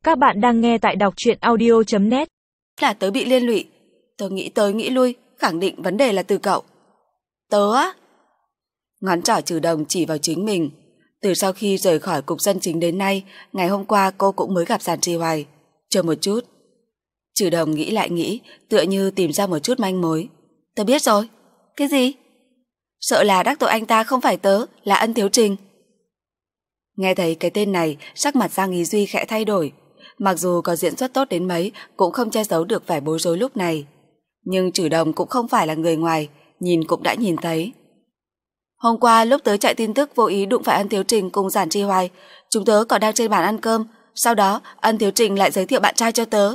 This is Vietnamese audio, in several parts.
Các bạn đang nghe tại đọc truyện audio.net. Là tớ bị liên lụy. Tớ nghĩ tới nghĩ lui, khẳng định vấn đề là từ cậu. Tớ á? Ngón trỏ Trừ Đồng chỉ vào chính mình. Từ sau khi rời khỏi cục dân chính đến nay, ngày hôm qua cô cũng mới gặp Giản Trì Hoài. Chờ một chút. Trừ Đồng nghĩ lại nghĩ, tựa như tìm ra một chút manh mối. Tớ biết rồi. Cái gì? Sợ là đắc tội anh ta không phải tớ, là Ân Thiếu Trình. Nghe thấy cái tên này, sắc mặt Giang Ý Duy khẽ thay đổi. Mặc dù có diễn xuất tốt đến mấy, cũng không che giấu được vẻ bối rối lúc này. Nhưng Trừ Đồng cũng không phải là người ngoài, nhìn cũng đã nhìn thấy. Hôm qua lúc tớ chạy tin tức vô ý đụng phải Ân Thiếu Trình cùng Giản Trì Hoài, chúng tớ còn đang trên bàn ăn cơm, sau đó Ân Thiếu Trình lại giới thiệu bạn trai cho tớ.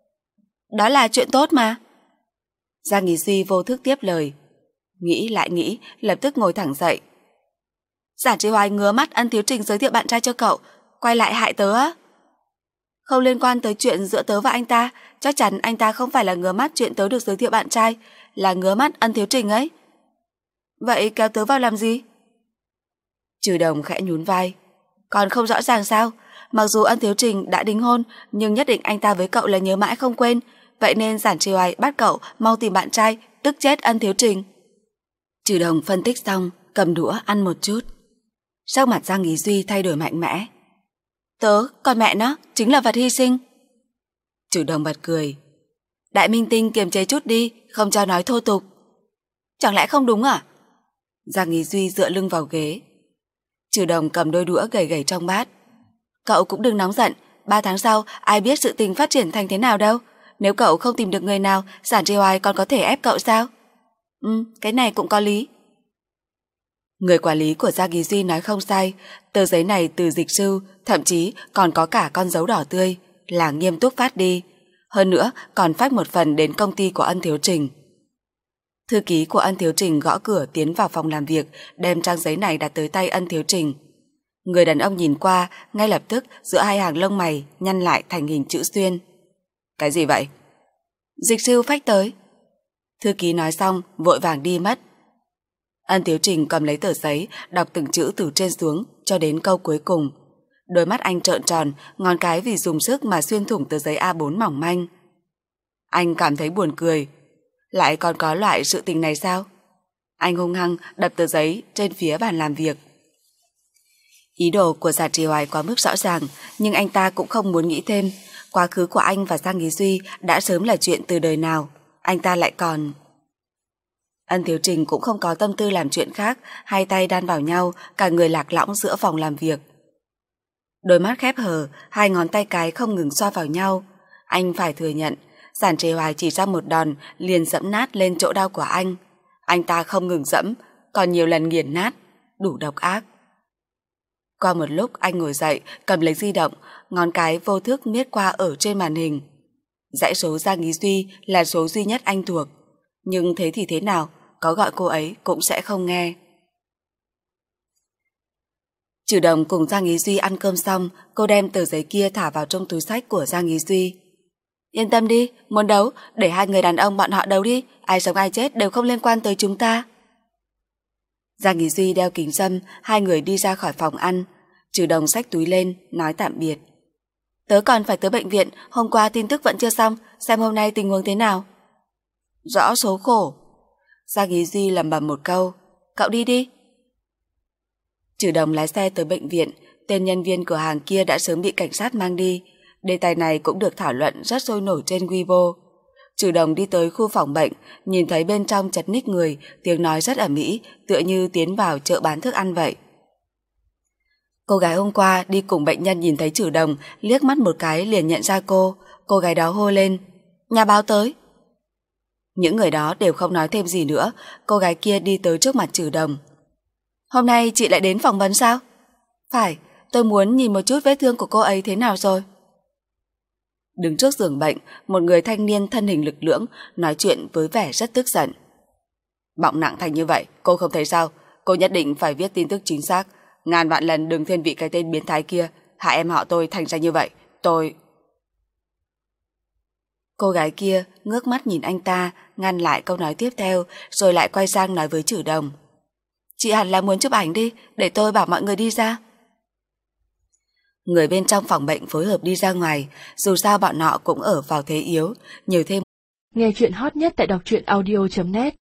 Đó là chuyện tốt mà. Giang Ý Duy vô thức tiếp lời. Nghĩ lại nghĩ, lập tức ngồi thẳng dậy. Giản Trì Hoài ngứa mắt Ân Thiếu Trình giới thiệu bạn trai cho cậu, quay lại hại tớ á? Không liên quan tới chuyện giữa tớ và anh ta, chắc chắn anh ta không phải là ngứa mắt chuyện tớ được giới thiệu bạn trai, là ngứa mắt Ân Thiếu Trình ấy. Vậy kéo tớ vào làm gì? Trừ Đồng khẽ nhún vai. Còn không rõ ràng sao? Mặc dù Ân Thiếu Trình đã đính hôn, nhưng nhất định anh ta với cậu là nhớ mãi không quên, vậy nên Giản Trì Hoài bắt cậu mau tìm bạn trai, tức chết Ân Thiếu Trình. Trừ Đồng phân tích xong, cầm đũa ăn một chút. Sắc mặt Giang Ý Duy thay đổi mạnh mẽ. Tớ, còn mẹ nó, chính là vật hy sinh. Trừ Đồng bật cười. Đại minh tinh kiềm chế chút đi, không cho nói thô tục. Chẳng lẽ không đúng à? Giang Ý Duy dựa lưng vào ghế. Trừ Đồng cầm đôi đũa gầy gầy trong bát. Cậu cũng đừng nóng giận, 3 tháng sau ai biết sự tình phát triển thành thế nào đâu. Nếu cậu không tìm được người nào, Giản Trì Hoài còn có thể ép cậu sao? Cái này cũng có lý. Người quản lý của Giang Ý Duy nói không sai, tờ giấy này từ dịch sư, thậm chí còn có cả con dấu đỏ tươi, là nghiêm túc phát đi. Hơn nữa còn phát một phần đến công ty của Ân Thiếu Trình. Thư ký của Ân Thiếu Trình gõ cửa tiến vào phòng làm việc, đem trang giấy này đặt tới tay Ân Thiếu Trình. Người đàn ông nhìn qua, ngay lập tức giữa hai hàng lông mày nhăn lại thành hình chữ xuyên. Cái gì vậy? Dịch sư phách tới. Thư ký nói xong, vội vàng đi mất. Ân Thiếu Trình cầm lấy tờ giấy, đọc từng chữ từ trên xuống cho đến câu cuối cùng. Đôi mắt anh trợn tròn, ngón cái vì dùng sức mà xuyên thủng tờ giấy A4 mỏng manh. Anh cảm thấy buồn cười. Lại còn có loại sự tình này sao? Anh hung hăng đập tờ giấy trên phía bàn làm việc. Ý đồ của Giản Trì Hoài quá mức rõ ràng, nhưng anh ta cũng không muốn nghĩ thêm. Quá khứ của anh và Giang Ý Duy đã sớm là chuyện từ đời nào. Anh ta lại còn... Ân Thiếu Trình cũng không có tâm tư làm chuyện khác, hai tay đan vào nhau, cả người lạc lõng giữa phòng làm việc. Đôi mắt khép hờ, hai ngón tay cái không ngừng xoa vào nhau. Anh phải thừa nhận, Giản Trì Hoài chỉ ra một đòn liền dẫm nát lên chỗ đau của anh. Anh ta không ngừng dẫm, còn nhiều lần nghiền nát, đủ độc ác. Qua một lúc anh ngồi dậy, cầm lấy di động, ngón cái vô thức miết qua ở trên màn hình. Dãy số Giang Ý Duy là số duy nhất anh thuộc. Nhưng thế thì thế nào, có gọi cô ấy cũng sẽ không nghe. Trừ Đồng cùng Giang Ý Duy ăn cơm xong, cô đem tờ giấy kia thả vào trong túi xách của Giang Ý Duy. Yên tâm đi, muốn đấu, để hai người đàn ông bọn họ đấu đi, ai sống ai chết đều không liên quan tới chúng ta. Giang Ý Duy đeo kính râm, hai người đi ra khỏi phòng ăn. Trừ Đồng xách túi lên, nói tạm biệt. Tớ còn phải tới bệnh viện, hôm qua tin tức vẫn chưa xong, xem hôm nay tình huống thế nào. Rõ số khổ. Giang Ý Duy lẩm bẩm một câu. Cậu đi đi. Trừ Đồng lái xe tới bệnh viện. Tên nhân viên cửa hàng kia đã sớm bị cảnh sát mang đi. Đề tài này cũng được thảo luận rất sôi nổi trên Weibo. Trừ Đồng đi tới khu phòng bệnh, nhìn thấy bên trong chật ních người, tiếng nói rất ầm ĩ, tựa như tiến vào chợ bán thức ăn vậy. Cô gái hôm qua đi cùng bệnh nhân nhìn thấy Trừ Đồng, liếc mắt một cái liền nhận ra cô. Cô gái đó hô lên. Nhà báo tới. Những người đó đều không nói thêm gì nữa. Cô gái kia đi tới trước mặt Trừ Đồng. Hôm nay chị lại đến phỏng vấn sao? Phải, tôi muốn nhìn một chút vết thương của cô ấy thế nào rồi. Đứng trước giường bệnh, một người thanh niên thân hình lực lưỡng nói chuyện với vẻ rất tức giận. Bọng nặng thành như vậy, cô không thấy sao? Cô nhất định phải viết tin tức chính xác. Ngàn vạn lần đừng thiên vị cái tên biến thái kia, hại em họ tôi thành ra như vậy. Tôi... Cô gái kia ngước mắt nhìn anh ta, ngăn lại câu nói tiếp theo, rồi lại quay sang nói với Trừ Đồng. Chị hẳn là muốn chụp ảnh đi, để tôi bảo mọi người đi ra. Người bên trong phòng bệnh phối hợp đi ra ngoài, dù sao bọn họ cũng ở vào thế yếu, nhiều thêm. Nghe chuyện hot nhất tại đọc truyện audio.net